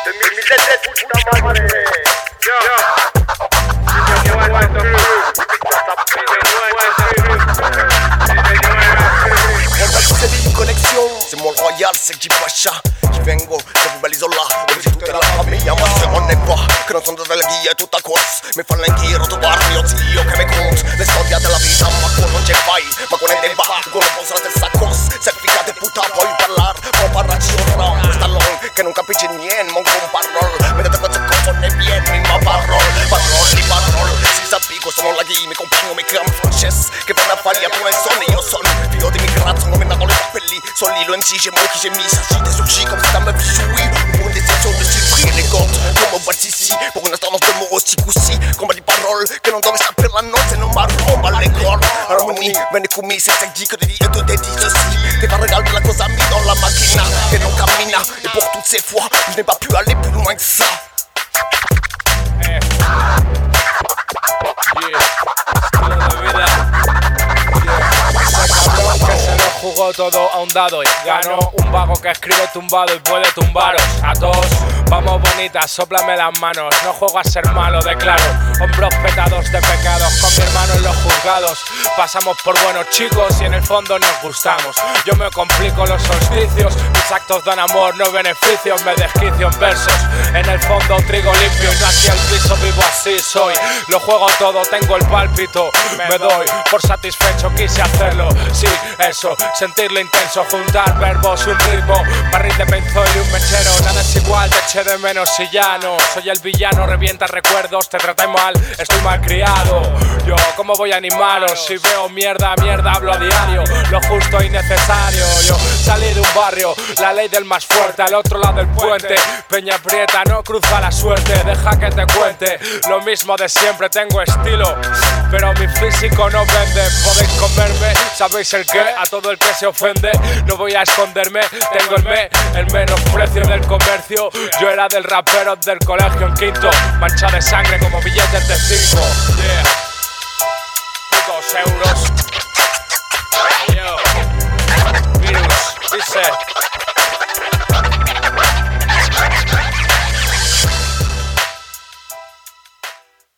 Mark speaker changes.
Speaker 1: puta madre.
Speaker 2: Connexion, c'est mon royal, c'est qui Pacha. Qui vengo, se rivalizo là, dove c'è tutta la famiglia, ma se non è qua, che non sono della guia, è tutta cos. Mi fanno in giro, tu guardi, io zio che mi conto. Le storie della vita, ma qua non c'è fai, ma qua ne va, qua non posso la stessa cosa. Certificate puta, puoi parlare, puoi parlarci ora, questa long, che non capisci niente, ma un parole. Vedete cosa confonde bien, ma parole, si sappico, sono la guia, mi compagno, mi chiamo Frances, che vanno a fare a come sono, io sono, figlio di migrato, non mi nago le capelli, sono lì, lo MC, j'ai moi qui j'ai mis, ça chie sur chi, comme ça ma vie jouit, pour une décision de chiffrer les comptes, come batti ici, pour une tendance de mots aussi coussi, combat di parole, che non dove sapere la notte, non ma romba le cordes, harmonie, venne con me, c'est ça dit que tu dis, et tu te dis ceci, t'es pas regarder la cosa mis dans la machine, que non cammina, et pour toutes ces fois, je n'ai pas pu aller plus loin que ça.
Speaker 3: Que se lo jugó todo a un dado y ganó un vago que escribe tumbado y puede tumbaros a todos. Vamos bonitas, sóplame las manos, no juego a ser malo, declaro. Hombros petados de pecados, con mi hermano en los juzgados. Pasamos por buenos chicos y en el fondo nos gustamos. Yo me complico los solsticios, mis actos dan amor, no beneficios. Me desquicio en versos, en el fondo trigo limpio. Y no aquí al piso, vivo así soy. Lo juego todo, tengo el pálpito, me doy por satisfecho, quise hacerlo. Sí, eso, sentirlo intenso, juntar verbos, un ritmo, barril de benzol y un mechero. Nada es igual, te eché de menos y ya no. Soy el villano, revienta recuerdos, te traté mal, estoy mal criado. Yo, ¿cómo voy a animaros? Si veo mierda, hablo a diario. Lo justo y necesario. Yo salí de un barrio, la ley del más fuerte, al otro lado del puente. Peña Prieta, no cruza la suerte, deja que te cuente. Lo mismo de siempre, tengo estilo, pero mi físico no vende. Podéis comerme, sabéis el qué, a todo el que se ofende. No voy a esconderme, tengo el menosprecio del comercio. Yo era del rapero del colegio en quinto, mancha de sangre como billetes de 5. Yeah. 2 euros.